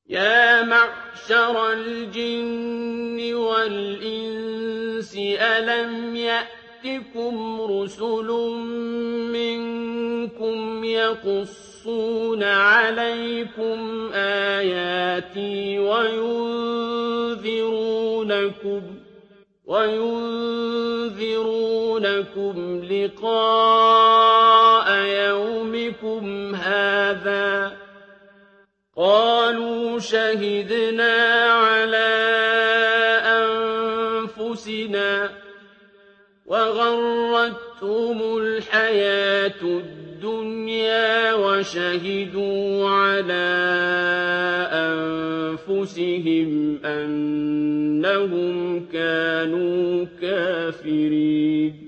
يَا مَعْشَرَ الْجِنِّ وَالْإِنسِ أَلَمْ يَأْتِكُمْ رُسُلٌ مِّنكُمْ يَقُصُّونَ عَلَيْكُمْ آيَاتِي وَيُنذِرُونَكُمْ لِقَاءَ يَوْمِكُمْ هَٰذَا ۚ قَالُوا شَهِدْنَا عَلَىٰ أَنفُسِنَا وَغَرَّتْهُمُ الْحَيَاةُ الدُّنْيَا وَشَهِدُوا عَلَىٰ أَنفُسِهِمْ أَنَّهُمْ كَانُوا كَافِرِينَ